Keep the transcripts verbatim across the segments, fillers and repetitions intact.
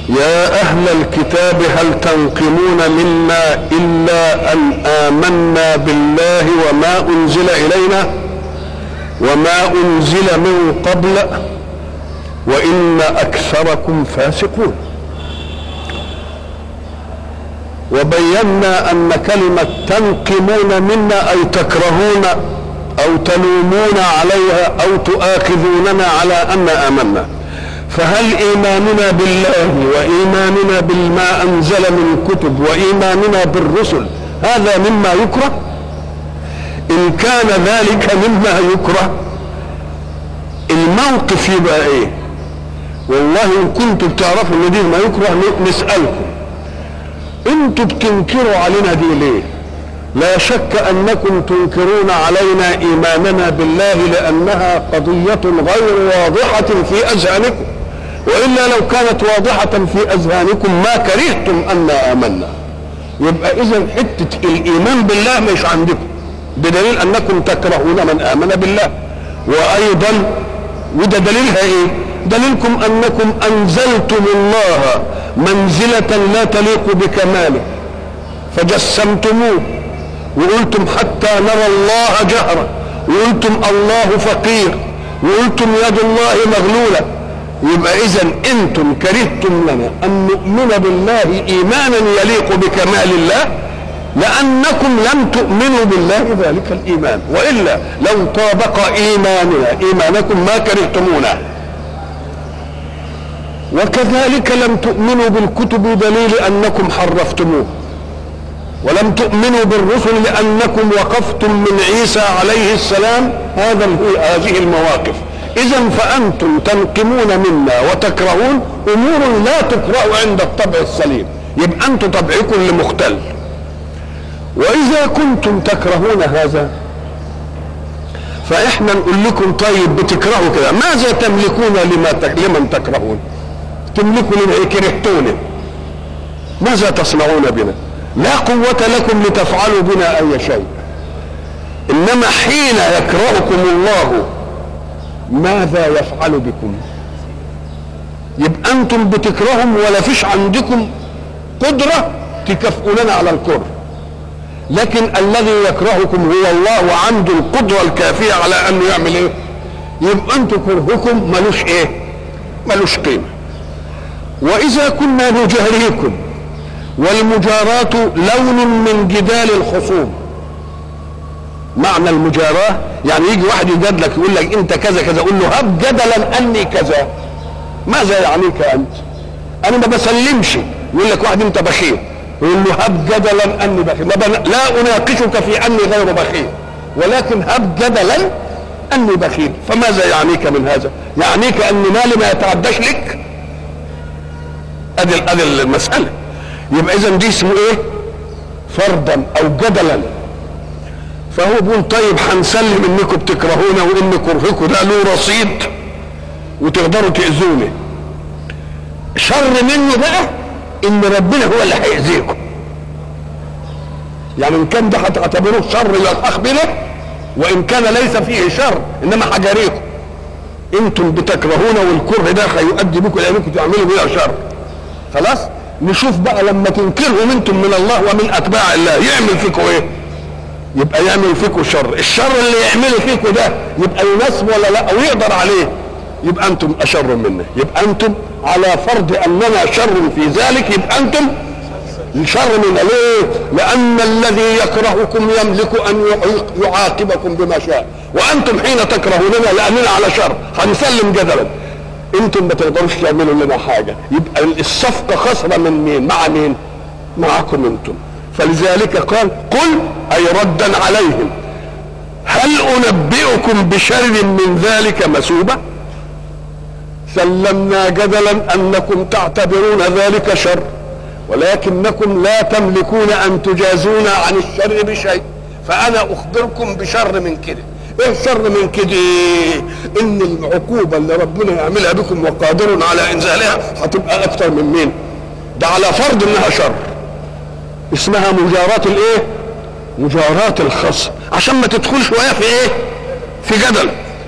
يا أهل الكتاب هل تنقمون منا إلا أن آمنا بالله وما أنزل إلينا وما أنزل من قبل وإن أكثركم فاسقون. وبينا أن كلمة تنقمون منا أي تكرهون أو تلومون عليها أو تؤاخذوننا على أن آمنا. فهل إيماننا بالله وإيماننا بما أنزل من كتب وإيماننا بالرسل هذا مما يكره؟ إن كان ذلك مما يكره الموقف يبقى إيه؟ والله إن كنتم بتعرفوا إن دي ما يكره نسألكم انتوا بتنكروا علينا دي ليه؟ لا شك انكم تنكرون علينا ايماننا بالله لانها قضية غير واضحة في اذهانكم، والا لو كانت واضحة في اذهانكم ما كرهتم ان امنا. يبقى اذا حتة الايمان بالله مش عندكم، بدليل انكم تكرهون من امن بالله. وايضا وده دليلها ايه؟ دليلكم انكم انزلتم الله منزلة لا تليق بكماله فجسمتموه وقلتم حتى نرى الله جهرا، وقلتم الله فقير، وقلتم يد الله مغلولة. يبقى اذا انتم كرهتم لنا ان نؤمن بالله ايمانا يليق بكمال الله لانكم لم تؤمنوا بالله ذلك الايمان، والا لو طابق ايماننا ايمانكم ما كرهتمونا. وكذلك لم تؤمنوا بالكتب دليل انكم حرفتموه، ولم تؤمنوا بالرسل لانكم وقفتم من عيسى عليه السلام هذا هذه المواقف. اذا فانتم تنقمون منا وتكرهون امور لا تكره عند الطبع السليم، يبقى انتم طبعكم لمختل. واذا كنتم تكرهون هذا فاحنا نقول لكم طيب بتكرهوا كده ماذا تملكون لما لمن تكرهون؟ تملكوا لما كرهتونه ماذا تصنعون بنا؟ لا قوة لكم لتفعلوا بنا اي شيء، انما حين يكرهكم الله ماذا يفعل بكم؟ يبقى انتم بتكرههم ولا فيش عندكم قدرة تكافئوننا على الكره، لكن الذي يكرهكم هو الله وعنده القدرة الكافية على انه يعمل ايه؟ يبقى انتم كرهكم ملوش ايه؟ ملوش قيمة. واذا كنا نجاريكم، والمجاراة لون من جدال الخصوم. معنى المجاراة يعني يجي واحد يجادلك يقول لك انت كذا كذا، قول له هب جدلا اني كذا. ماذا يعنيك انت؟ انا ما بسلمش. يقول لك واحد انت بخيل، يقول له هب جدلا اني بخيل. لا اناقشك في اني غير بخيل، ولكن هب جدلا اني بخيل. فماذا يعنيك من هذا؟ يعنيك ان مالي ما يتعداش لك؟ ادي ادي المسألة. يبقى اذا دي اسمه ايه؟ فرضا او جدلا. فهو بيقول طيب هنسلم انكم بتكرهونا وان كرهكم ده له رصيد وتقدروا تأذوني. شر منه بقى ان ربنا هو اللي هيأذيكم. يعني ان كان ده هتعتبروه شر يلحق بنا، وان كان ليس فيه شر انما حجريكم. انتم بتكرهونا والكره ده هيؤدي بكم لانكم تعملوا بنا شر. خلاص نشوف بقى لما تنكرهم انتم من الله ومن اتباع الله يعمل فيكم ايه؟ يبقى يعمل فيكم شر. الشر اللي يعمله فيكم ده يبقى يناسب ولا لا؟ او يقدر عليه؟ يبقى انتم اشر منه. يبقى انتم على فرض اننا شر في ذلك يبقى انتم شر منا. ليه؟ لان الذي يكرهكم يملك ان يعاقبكم بما شاء، وانتم حين تكرهوننا لاننا على شر هنسلم جدلا. انتم ما تقدروش تعملوا لنا حاجه. يبقى الصفقه خسره من مين؟ مع مين؟ معكم انتم. فلذلك قال قل اي ردا عليهم هل انبئكم بشر من ذلك مثوبه؟ سلمنا جدلا انكم تعتبرون ذلك شر، ولكنكم لا تملكون ان تجازونا عن الشر بشيء. فانا اخبركم بشر من كده. ايه الشر من كده؟ ان العقوبة اللي ربنا يعملها بكم وقادر على انزالها هتبقى اكتر من مين؟ ده على فرض انها شر. اسمها مجاراة الايه؟ مجاراة الخصم، عشان ما تدخلش وياه في ايه؟ في جدل.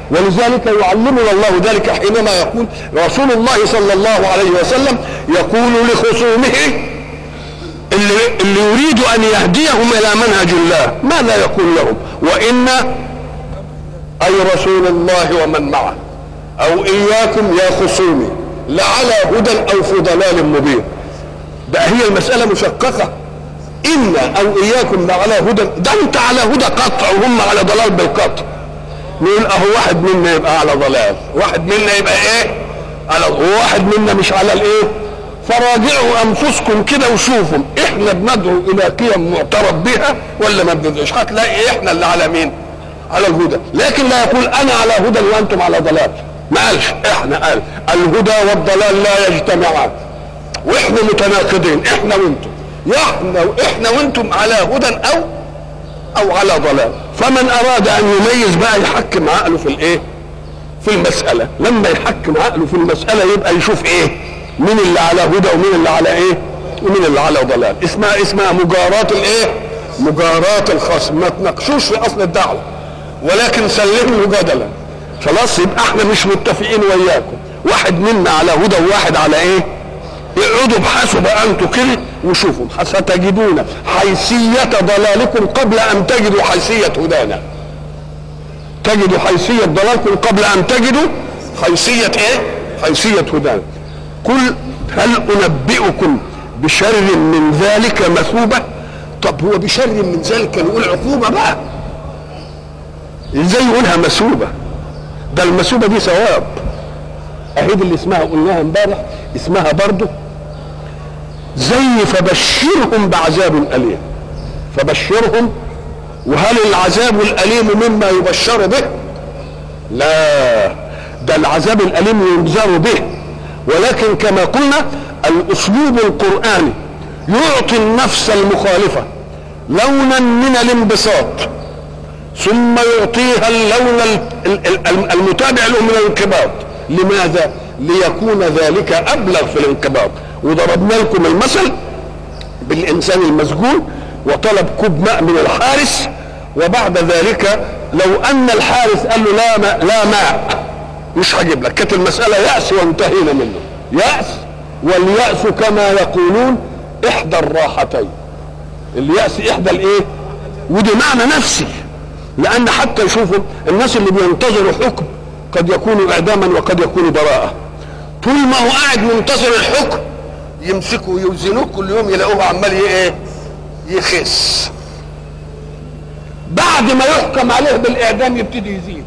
ولذلك يعلمنا الله ذلك حينما يقول رسول الله صلى الله عليه وسلم يقول لخصومه اللي, اللي يريد ان يهديهم الى منهج الله ماذا يقول لهم؟ وان اي رسول الله ومن معه او اياكم يا خصومي لعلى هدى او في ضلال مبين. ده هي المسألة مشققة، إن أو إياكم لعلى هدى، ده أنت على هدى قطع وهم على ضلال بالقطع. نقول أهو واحد منا يبقى على ضلال، واحد منا يبقى إيه؟ على وواحد منا مش على الإيه؟ فراجعوا أنفسكم كده وشوفوا إحنا بندعو إلى قيم معترف بها ولا ما بندعوش؟ هتلاقي إحنا اللي على مين؟ على الهدى، لكن لا يقول أنا على هدى وأنتم على ضلال، ما قالش، إحنا قال الهدى والضلال لا يجتمعان. واحنا متناقضين احنا وانتم، احنا واحنا وانتم على هدى او او على ضلال. فمن اراد ان يميز بقى يحكم عقله في الايه؟ في المسألة. لما يحكم عقله في المسألة يبقى يشوف ايه؟ مين اللي على هدى ومين اللي على ايه؟ ومين اللي على ضلال. اسمها اسمها مجاراة الايه؟ مجاراة الخصم. ما تناقشوش في اصل الدعوة ولكن سلموا جدلا. خلاص يبقى احنا مش متفقين وياكم، واحد منا على هدى وواحد على ايه؟ اقعدوا ابحثوا بقى انتوا كده وشوفوا ستجدون حيثية ضلالكم قبل ان تجدوا حيثية هدانا. تجدوا حيثية ضلالكم قبل ان تجدوا حيثية ايه؟ حيثية هدانا. قل هل انبئكم بشر من ذلك مثوبة؟ طب هو بشر من ذلك نقول عقوبة بقى، ازاي يقولها مثوبة؟ ده المثوبة دي ثواب. اهيد اللي اسمها قلناها امبارح اسمها برضه زي فبشرهم بعذاب أليم. فبشرهم، وهل العذاب الأليم مما يبشر به؟ لا، ده العذاب الأليم ينذر به، ولكن كما قلنا الأسلوب القرآني يعطي النفس المخالفة لونا من الانبساط ثم يعطيها اللون المتابع له من الانقباض. لماذا؟ ليكون ذلك أبلغ في الانقباض. وضربنا لكم المثل بالإنسان المسجون وطلب كوب ماء من الحارس، وبعد ذلك لو أن الحارس قال له لا ماء لا ماء مش هجيب لك، كانت المسألة يأس وانتهينا منه. يأس، واليأس كما يقولون إحدى الراحتين. اليأس إحدى الإيه؟ ودي معنى نفسي، لأن حتى يشوفوا الناس اللي بينتظروا حكم قد يكون إعداما وقد يكون براءة، طول ما هو قاعد منتظر الحكم يمسكوا يوزنوه كل يوم يلاقوه عمال ايه؟ يخس. بعد ما يحكم عليه بالاعدام يبتدي يزيد.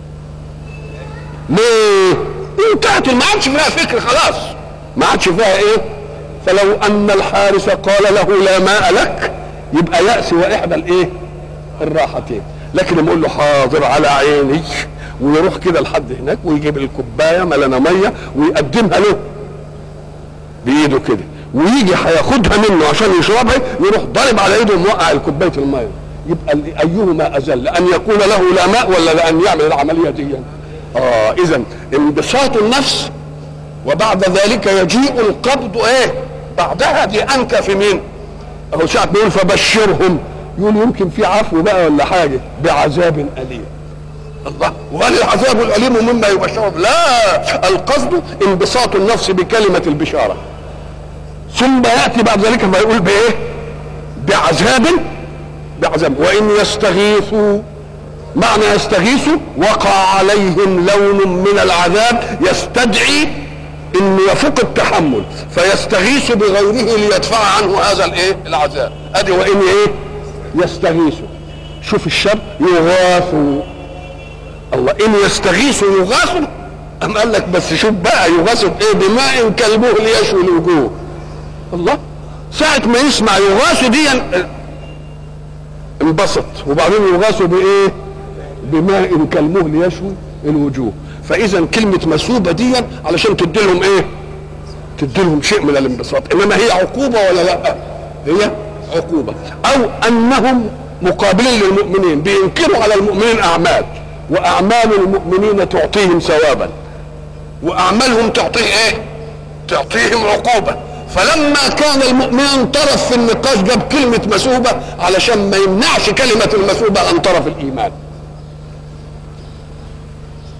ليه؟ انتهت، ما عادش فيها فكر خلاص، ما عادش فيها ايه؟ فلو ان الحارس قال له لا ماء لك يبقى يأس واحدى الايه؟ الراحتين. لكن يقول له حاضر على عيني، ويروح كده لحد هناك ويجيب الكوبايه ملانه ميه ويقدمها له بايده كده، ويجي هياخدها منه عشان يشربها يروح ضارب على ايده وموقع الكوبايه الميه. يبقى ايهما اذل، ان يقول له لا ماء ولا لان يعمل العمليه دي؟ اه اذا انبساط النفس وبعد ذلك يجيء القبض ايه؟ بعدها دي انكى في مين؟ اهو ساعه بيقول فبشرهم، يقول يمكن في عفو بقى ولا حاجه بعذاب اليم. الله، وقال العذاب الأليم مما يبشر؟ لا، القصد انبساط النفس بكلمة البشارة، ثم يأتي بعد ذلك ما يقول بإيه؟ بعذاب بعذاب. وإن يستغيثوا، معنى يستغيثوا وقع عليهم لون من العذاب يستدعي إنه يفوق التحمل فيستغيث بغيره ليدفع عنه هذا الإيه؟ العذاب. أدي وإن إيه؟ يستغيثوا. شوف الشر، يغاثوا. الله، إن يستغيثوا يغاثوا، أم قال لك بس شوف بقى يغاثوا بإيه؟ بماء كالمهل يشوي الوجوه. الله، ساعة ما يسمع يغاثوا دي انبسط، وبعدين يغاثوا بإيه؟ بماء كالمهل يشوي الوجوه. فإذا كلمة مثوبة دي علشان تدي لهم إيه؟ تدي لهم شيء من الانبساط، إنما هي عقوبة ولا لا؟ هي عقوبة. أو أنهم مقابلين للمؤمنين بينكروا على المؤمنين أعمال، واعمال المؤمنين تعطيهم ثوابا واعمالهم تعطيه ايه؟ تعطيهم عقوبه. فلما كان المؤمن طرف في النقاش جاب كلمه مثوبه علشان ما يمنعش كلمه المثوبه عن طرف الايمان.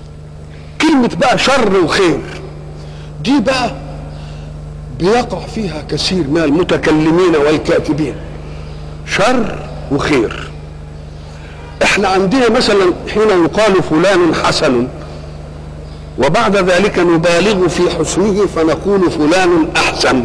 كلمة بقى شر وخير دي بقى بيقع فيها كثير من المتكلمين والكاتبين، شر وخير. احنا عندنا مثلا حين يقال فلان حسن وبعد ذلك نبالغ في حسنه فنقول فلان احسن،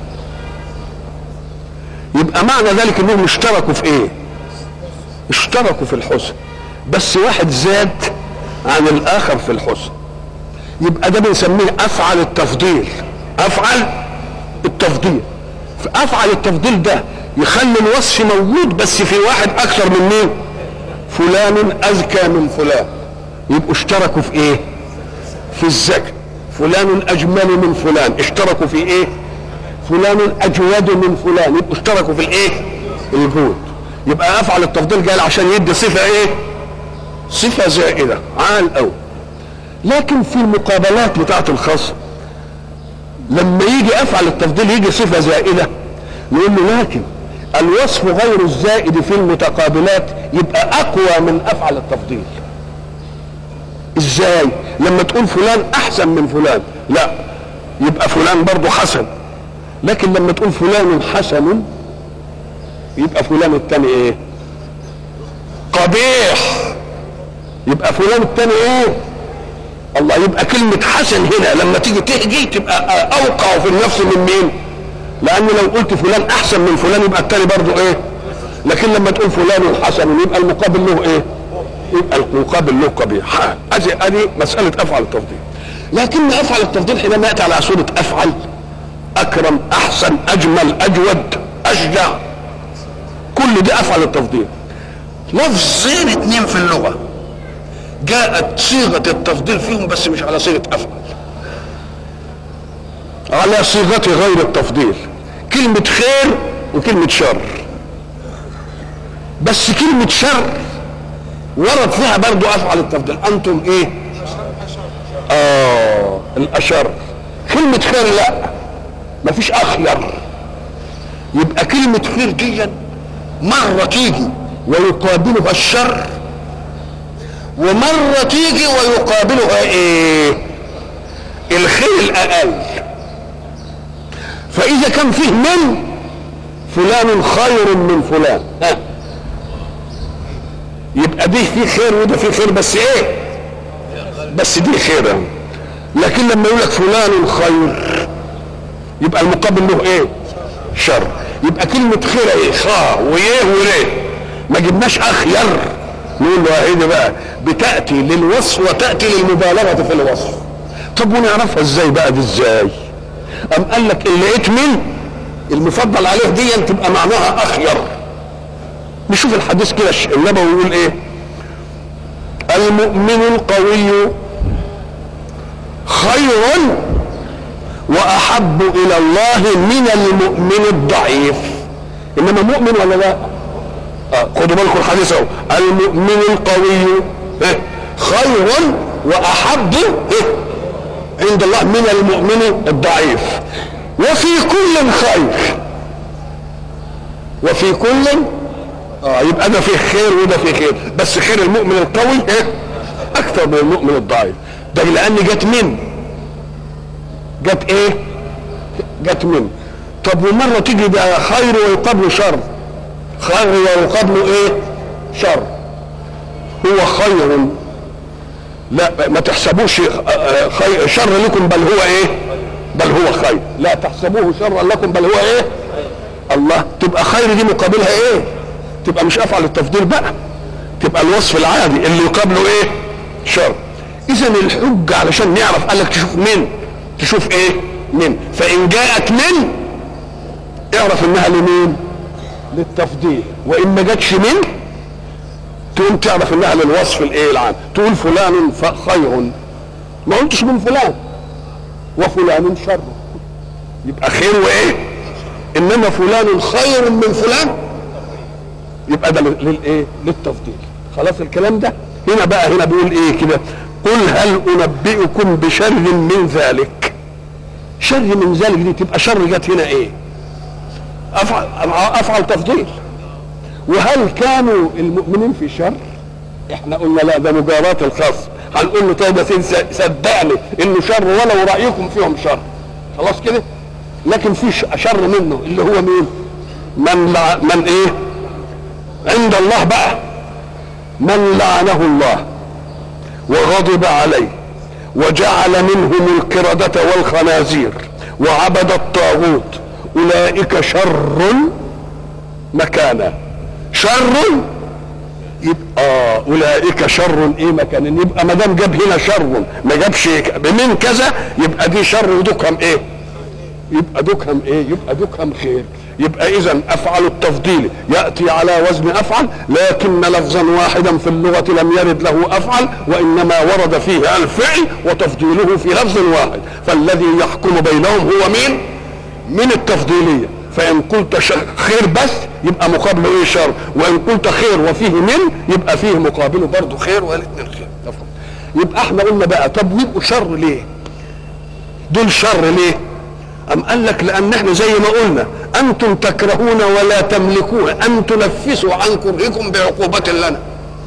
يبقى معنى ذلك انهم اشتركوا في ايه؟ اشتركوا في الحسن، بس واحد زاد عن الاخر في الحسن، يبقى ده بنسميه افعل التفضيل. افعل التفضيل، افعل التفضيل ده يخلي الوصف موجود بس في واحد اكثر من مين؟ فلان اذكى من فلان، يبقوا اشتركوا في ايه؟ في الذكاء. فلان اجمل من فلان، اشتركوا في ايه؟ فلان اجود من فلان، يبقوا اشتركوا في الايه؟ الجود. يبقى افعل التفضيل جاي عشان يدي صفه ايه؟ صفه زائده عال قوي. لكن في المقابلات بتاعه الخصم لما يجي افعل التفضيل يجي صفه زائده نقول له لكن الوصف غير الزائد في المتقابلات يبقى اقوى من افعل التفضيل. ازاي؟ لما تقول فلان احسن من فلان، لا يبقى فلان برضه حسن، لكن لما تقول فلان حسن يبقى فلان الثاني ايه؟ قبيح، يبقى فلان الثاني ايه؟ الله. يبقى كلمة حسن هنا لما تيجي تهجي تبقى اوقع في النفس من مين؟ لان لو قلت فلان احسن من فلان يبقى الثاني برضه ايه؟ لكن لما تقول فلان حسن يبقى المقابل له ايه؟ يبقى المقابل له قبيح. ادي ادي مسألة افعل التفضيل. لكن افعل التفضيل حينما ياتي على صورة افعل، اكرم، احسن، اجمل، اجود، اشجع، كل دي افعل التفضيل. لفظين اتنين في اللغة جاءت صيغة التفضيل فيهم بس مش على صيغة افعل، على صيغة غير التفضيل. كلمة خير وكلمة شر، بس كلمة شر ورد فيها برضو افعل التفضيل. انتم ايه؟ اه الاشر. كلمة خير لا، مفيش اخير. يبقى كلمة خير دي مرة تيجي ويقابلها الشر، ومرة تيجي ويقابلها ايه؟ الخير الاقل. فاذا كان فيه من فلان خير من فلان، ها يبقى دي فيه خير وده فيه خير، بس ايه؟ بس دي خير. لكن لما يقول لك فلان خير يبقى المقابل له ايه؟ شر. يبقى كلمة خير ايه؟ خا ويه وليه، ما جبناش اخير. نقول له اهي بقى بتأتي للوصف وتأتي للمبالغة في الوصف. طب ونعرفها ازاي بقى دي ازاي؟ ام قال لك اللي لقيت من المفضل عليه دي تبقى معناها اخير. نشوف الحديث كده النبوي يقول ايه؟ المؤمن القوي خير واحب الى الله من المؤمن الضعيف. انما مؤمن ولا لا؟ آه خدوا بالكم الحديث اهو. المؤمن القوي خير واحب عند الله من المؤمن الضعيف، وفي كل خير، وفي كل اه يبقى ده فيه خير وده فيه خير، بس خير المؤمن القوي ايه؟ اكثر من المؤمن الضعيف. ده لان جت من جت ايه؟ جت من. طب ومره تيجي ده خير ويقابله شر، خير ويقابله ايه؟ شر. هو خير، لا ما تحسبوش خير شر لكم بل هو ايه؟ بل هو خير. لا تحسبوه شرا لكم بل هو ايه؟ الله. تبقى خير دي مقابلها ايه؟ تبقى مش افعل التفضيل بقى، تبقى الوصف العادي اللي يقابله ايه؟ شر. اذا الحجه علشان نعرف قال لك تشوف من، تشوف ايه؟ من. فان جاءت من اعرف انها لمين؟ للتفضيل. وان ما جاتش من تقوم تعرف انها للوصف الايه؟ العام. تقول فلان خير، ما قلتش من فلان، وفلان شر، يبقى خير وايه؟ انما فلان خير من فلان يبقى ده للايه؟ للتفضيل. خلاص الكلام ده. هنا بقى هنا بيقول ايه كده؟ قل هل انبئكم بشر من ذلك. شر من ذلك دي تبقى شر جت هنا ايه؟ افعل افعل تفضيل. وهل كانوا المؤمنين في شر؟ احنا قلنا لا، ده مجاراة الخاص. هنقول له طيب يا سيدي صدقني انه شر ولو رايكم فيهم شر، خلاص كده. لكن في شر منه اللي هو مين؟ من لع... من ايه عند الله بقى، من لعنه الله وغضب عليه وجعل منهم القردة والخنازير وعبد الطاغوت، اولئك شر مكانا. شر يبقى اولئك شر ايه مكانا، يبقى ما دام جاب هنا شر ما جابش من كذا يبقى دي شر ودكهم ايه، يبقى دكهم ايه، يبقى دكهم خير. يبقى اذا افعل التفضيل ياتي على وزن افعل، لكن لفظا واحدا في اللغه لم يرد له افعل، وانما ورد فيه الفعل وتفضيله في لفظ واحد. فالذي يحكم بينهم هو مين؟ من التفضيليه. فان قلت خير بس يبقى مقابله ايه؟ شر. وان قلت خير وفيه من يبقى فيه مقابله برضه خير، والاثنين خير. يبقى احنا قلنا بقى طب يبقوا شر ليه؟ دول شر ليه؟ أم قال لك لأن احنا زي ما قلنا أنتم تكرهون ولا تملكون أن تنفسوا عن كرهكم بعقوبة لنا،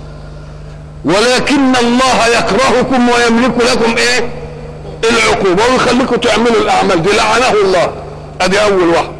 ولكن الله يكرهكم ويملك لكم ايه؟ العقوبة ويخليكم تعملوا الأعمال دي. لعنه الله، ادي أول واحد.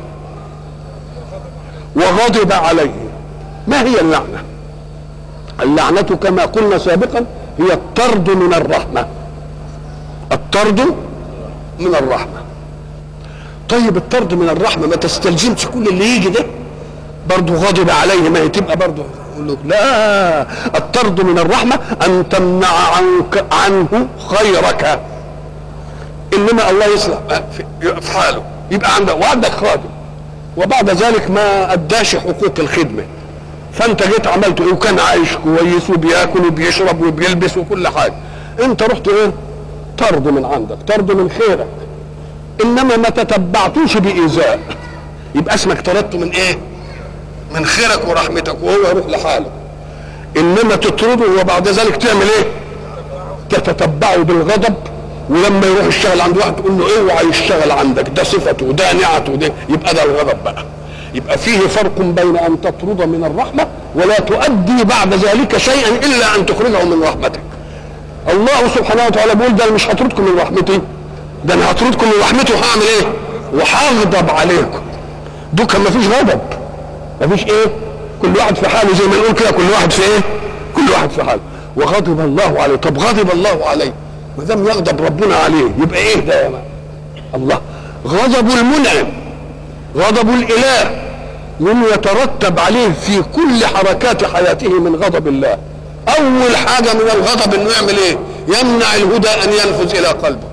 وغضب عليه. ما هي اللعنة؟ اللعنة كما قلنا سابقا هي الطرد من الرحمة، الطرد من الرحمة. طيب الطرد من الرحمه ما تستلزمش كل اللي يجي ده برضه غضب عليه، ما هي تبقى برضه لا. الطرد من الرحمه ان تمنع عنك عنه خيرك، انما الله يصلح في حاله. يبقى عندك وعندك خادم وبعد ذلك ما اداش حقوق الخدمه، فانت جيت عملت ايه؟ وكان عايش كويس وبياكل وبيشرب وبيلبس وكل حاجه، انت رحت ايه؟ طرد من عندك، طرد من خيرك، انما ما تتبعتوش بايذاء، يبقى اسمك طردته من ايه؟ من خيرك ورحمتك، وهو يروح لحاله. انما تطرده وبعد ذلك تعمل ايه؟ تتتبعه بالغضب، ولما يروح يشتغل عند واحد تقول له اوعى يشتغل عندك، ده صفته وده نعته ده، يبقى ده الغضب بقى. يبقى فيه فرق بين ان تطرد من الرحمه ولا تؤدي بعد ذلك شيئا الا ان تخرجه من رحمتك. الله سبحانه وتعالى بيقول ده مش هطردكم من رحمتي، ده انا هطردكم من رحمته وهعمل ايه؟ وهغضب عليكم. دوكا ما فيش غضب، ما فيش ايه؟ كل واحد في حاله زي ما نقول كده، كل واحد في ايه؟ كل واحد في حاله. وغضب الله عليه. طب غضب الله عليه ما دام يغضب ربنا عليه يبقى ايه ده يا ما؟ الله غضب المنعم، غضب الاله من يترتب عليه في كل حركات حياته من غضب الله. اول حاجه من الغضب انه يعمل ايه؟ يمنع الهدى ان ينفذ الى قلبه.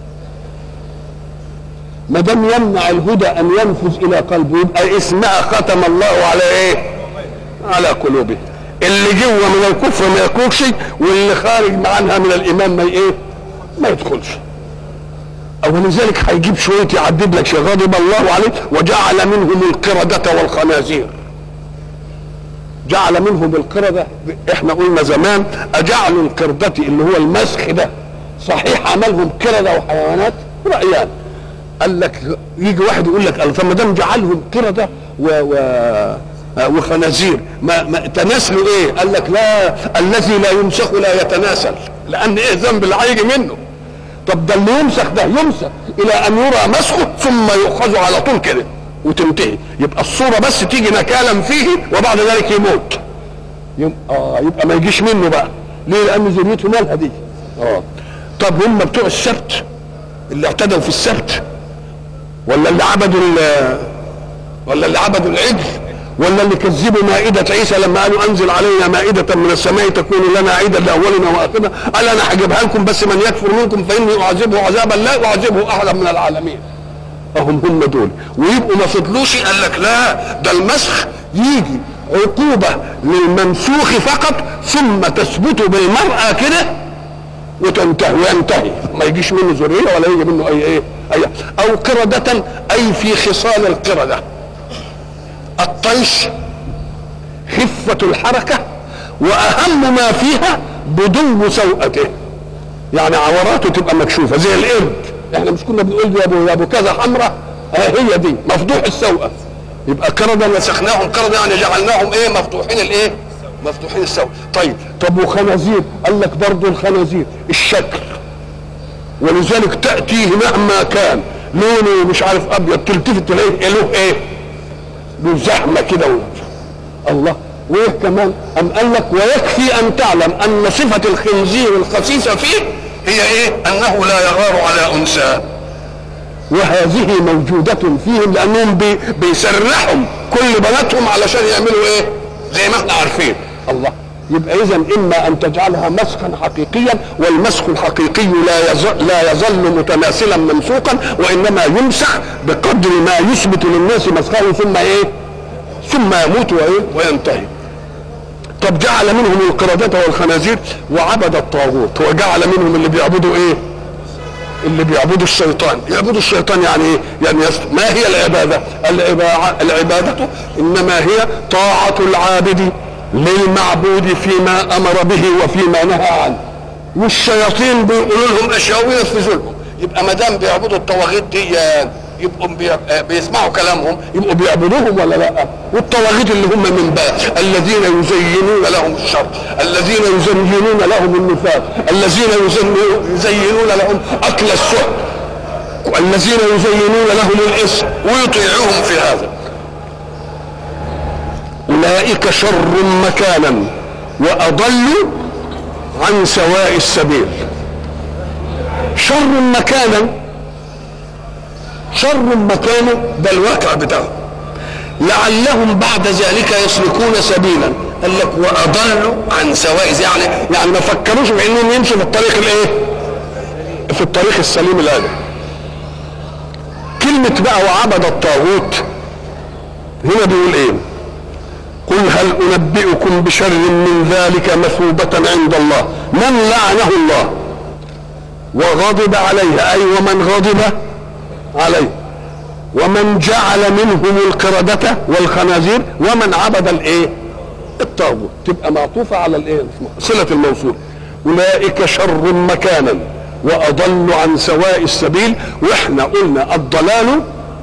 ما دام يمنع الهدى ان ينفذ الى قلبه يبقى اسمها ختم الله على ايه؟ على قلوبه. اللي جوه من الكفر ما يخرجش، واللي خارج عنها من الايمان ما ايه؟ ما يدخلش. او لذلك هيجيب شويه يعدد لك شيء. غضب الله عليه وجعل منهم القردة والخنازير. جعل منهم القردة. احنا قلنا زمان اجعلوا القردة اللي هو المسخ ده صحيح عملهم قردة وحيوانات؟ رأيان. قال لك يجي واحد يقول لك طب ما دام جعلهم قردة و, و وخنازير ما, ما تناسلوا ايه؟ قال لك لا، الذي لا يمسخ لا يتناسل، لان ايه ذنب اللي هيجي منه. طب ده اللي يمسخ ده يمسخ الى ان يرى مسخه ثم يؤخذ على طول كده وتنتهي، يبقى الصوره بس تيجي نكالا فيه وبعد ذلك يموت. يم... اه يبقى ما يجيش منه بقى. ليه؟ لان ذريته مالها دي. اه طب هم بتوع السبت اللي اعتدوا في السبت، ولا اللي عبدوا ولا اللي عبدوا العجل، ولا اللي كذبوا مائدة عيسى لما قالوا انزل علينا مائدة من السماء تكون لنا عيدا لاولنا واخرنا، قال انا هجيبها لكم بس من يكفر منكم فاني اعذبه عذابا لا اعذبه احدا من العالمين. اهم هم دول. ويبقوا ما فضلوش. قال لك لا، ده المسخ يجي عقوبة للممسوخ فقط ثم تثبت بالمرأة كده وتنتهي وينتهي، ما يجيش منه ذرية ولا يجي منه اي ايه اي. او قردة اي في خصال القردة، الطيش، خفة الحركة، واهم ما فيها بدو سوءته، يعني عوراته تبقى مكشوفة زي القرد. احنا مش كنا بنقول يا ابو يا ابو كذا حمراء؟ هي دي مفضوح السوءة. يبقى قردة مسخناهم قردة يعني جعلناهم ايه؟ مفتوحين الايه؟ مفتوحين السوق. طيب طب وخنازير؟ قال لك برضه الخنازير الشكل، ولذلك تأتيه مهما كان لونه مش عارف ابيض تلتفت تلاقيه له ايه؟ له زحمه كده. الله، وايه كمان؟ ام قال لك ويكفي ان تعلم ان صفه الخنزير الخسيسه فيه هي ايه؟ انه لا يغار على انثى، وهذه موجوده فيهم لانهم بي بيسرحهم كل بناتهم علشان يعملوا ايه؟ زي ما احنا عارفين. الله، يبقى اذا اما ان تجعلها مسخا حقيقيا، والمسخ الحقيقي لا يظل لا يظل متماثلا ممسوقا، وانما يمسخ بقدر ما يثبت للناس مسخه ثم ايه؟ ثم يموت وايه؟ وينتهي. طب جعل منهم القردة والخنازير وعبد الطاغوت، وجعل منهم اللي بيعبدوا ايه؟ اللي بيعبدوا الشيطان. يعبدوا الشيطان يعني ايه؟ يعني ما هي العبادة؟ العبادة انما هي طاعة العابد للمعبود فيما امر به وفيما نهى عنه، والشياطين بيقولوا لهم اشياء وينفذوا لهم. يبقى ما دام بيعبدوا الطواغيت دي يبقوا بيسمعوا كلامهم، يبقوا بيعبدوهم ولا لا؟ والطواغيت اللي هم من بقى الذين يزينون لهم الشر، الذين يزينون لهم النفاق، الذين يزينون لهم اكل السحت، الذين يزينون لهم الاثم ويطيعوهم في هذا. أولئك شر مكانا وأضلوا عن سواء السبيل. شر مكانا، شر مكانا ده الواقع بتاعهم، لعلهم بعد ذلك يسلكون سبيلا. قال لك وأضلوا عن سواء، يعني يعني ما فكروش بأنهم يمشوا في الطريق الايه؟ في الطريق السليم الآن. كلمة بقى وعبد الطاغوت هنا بيقول ايه؟ قل هل أنبئكم بشر من ذلك مثوبة عند الله من لعنه الله وغضب عليه، أي ومن غضب عليه، ومن جعل منهم القردة والخنازير، ومن عبد الايه؟ الطاغوت. تبقى معطوفة على الايه؟ صلة الموصول. أولئك شر مكانا وأضل عن سواء السبيل. واحنا قلنا الضلال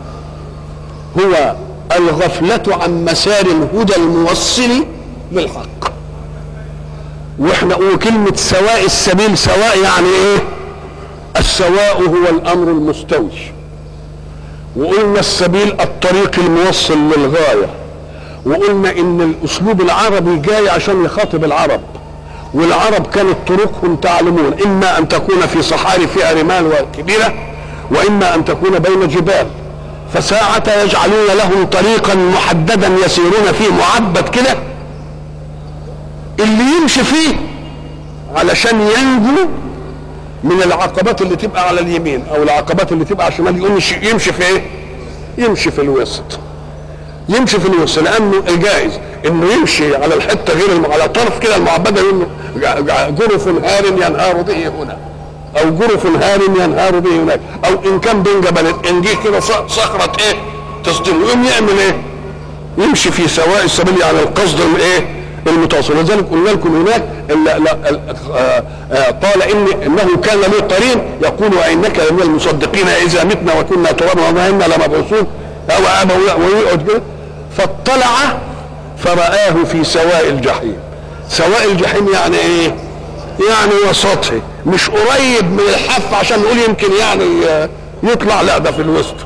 هو الغفلة عن مسار الهدى الموصل للحق. واحنا قلنا كلمة سواء السبيل، سواء يعني ايه؟ السواء هو الامر المستوي، وقلنا السبيل الطريق الموصل للغاية، وقلنا ان الاسلوب العربي جاي عشان يخاطب العرب، والعرب كانت طرقهم تعلمون اما ان تكون في صحاري فيها رمال كبيرة، واما ان تكون بين جبال، فساعة يجعلون لهم طريقا محددا يسيرون فيه معبد كده، اللي يمشي فيه علشان ينجو من العقبات اللي تبقى على اليمين او العقبات اللي تبقى على الشمال، يقوم يمشي في ايه؟ يمشي في الوسط. يمشي في الوسط لانه الجائز انه يمشي على الحته غير الم... على طرف كده المعبده، يقول جرف هار ينهار به هنا، او جرف هار ينهار به هناك، او ان كان بين جبلين ان جه كده صخره ايه؟ تصدمه، يقوم يعمل ايه؟ يمشي في سواء السبيل، يعني القصد الايه؟ المتواصل. لذلك قلنا لكم هناك لا لا آآ آآ قال ان انه كان له قرين يقول وانك لمن المصدقين اذا متنا وكنا ترابا وظهرنا لمبعوثون، او ويقعد كده. فاطلع فرآه في سواء الجحيم. سواء الجحيم يعني ايه؟ يعني وسطه، مش قريب من الحف عشان نقول يمكن يعني يطلع، لا ده في الوسط.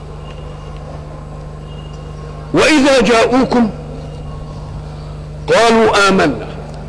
واذا جاءوكم قالوا آمنا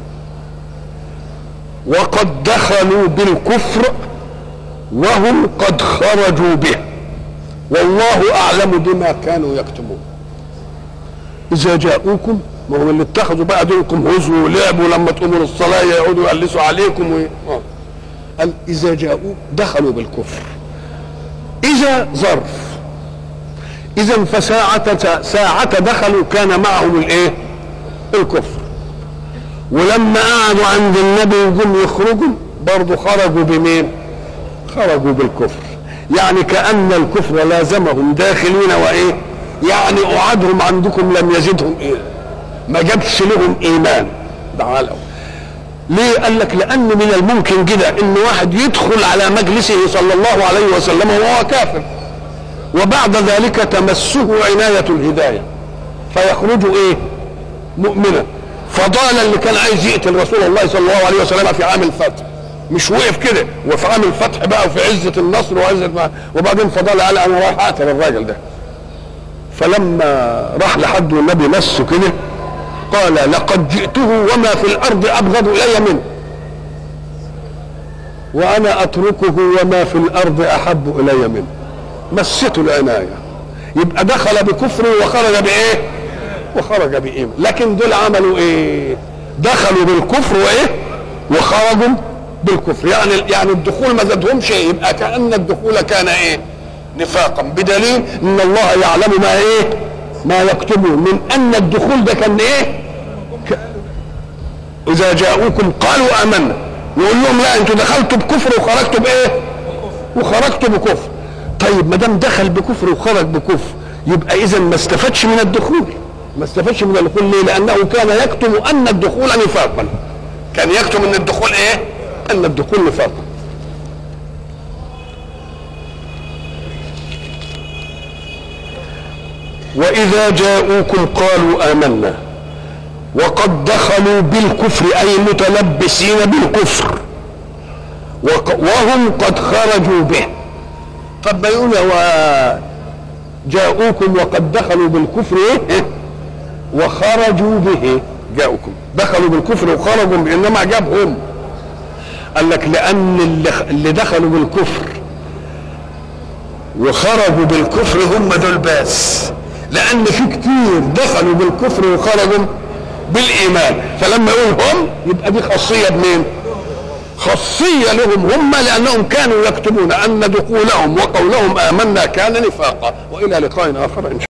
وقد دخلوا بالكفر وهم قد خرجوا به والله أعلم بما كانوا يكتمون. إذا جاءوكم، ما هم اللي اتخذوا بقى دينكم هزوا ولعبوا، لما تقوموا للصلاة يقعدوا يقلسوا عليكم و... قال إذا جاءوا دخلوا بالكفر. إذا ظرف، إذا فساعة ساعة دخلوا كان معهم الإيه؟ الكفر. ولما قعدوا عند النبي وجم يخرجوا برضه خرجوا بمين؟ خرجوا بالكفر. يعني كأن الكفر لازمهم داخلين وايه؟ يعني قعدهم عندكم لم يزدهم ايه؟ ما جابش لهم ايمان. تعالوا ليه؟ قال لك لان من الممكن كده ان واحد يدخل على مجلسه صلى الله عليه وسلم وهو كافر، وبعد ذلك تمسه عناية الهداية فيخرج ايه؟ مؤمنا. فضالا اللي كان عايز يقتل رسول الله صلى الله عليه وسلم في عام الفتح، مش وقف كده وفي عام الفتح بقى وفي عزة النصر وعزة، وبعدين فضال قال انا رايح اقتل الراجل ده. فلما راح لحد والنبي مسه كده قال لقد جئته وما في الارض ابغض الي منه، وانا اتركه وما في الارض احب الي منه. مسته العناية، يبقى دخل بكفره وخرج بايه؟ وخرج بايمان. لكن دول عملوا ايه؟ دخلوا بالكفر وايه؟ وخرجوا بالكفر. يعني يعني الدخول ما زادهمش ايه؟ يبقى كأن الدخول كان ايه؟ نفاقا، بدليل ان الله يعلم ما ايه؟ ما يكتبون من ان الدخول ده كان ايه؟ ك... اذا جاءوكم قالوا امنا، يقول لهم لا انتوا دخلتوا بكفر وخرجتوا بايه؟ وخرجتوا بكفر. طيب ما دام دخل بكفر وخرج بكفر يبقى اذا ما استفادش من الدخول، ما استفادش من الدخول ليه؟ لانه كان يكتم ان الدخول نفاقا، كان يكتم ان الدخول ايه؟ ان الدخول نفاقا. واذا جاءوكم قالوا آمنا وقد دخلوا بالكفر اي متلبسين بالكفر وهم قد خرجوا به. طب ما يقول جاءوكم وقد دخلوا بالكفر ايه؟ وخرجوا به. جاءوكم دخلوا بالكفر وخرجوا به، انما جابهم قال لك لان اللي دخلوا بالكفر وخرجوا بالكفر هم دول بس، لان في كتير دخلوا بالكفر وخرجوا بالايمان. فلما يقول هم يبقى دي خاصيه بمين؟ خاصيه لهم هم، لانهم كانوا يكتبون ان دخولهم وقولهم آمنا كان نفاقا. والى لقاء اخر ان شاء الله.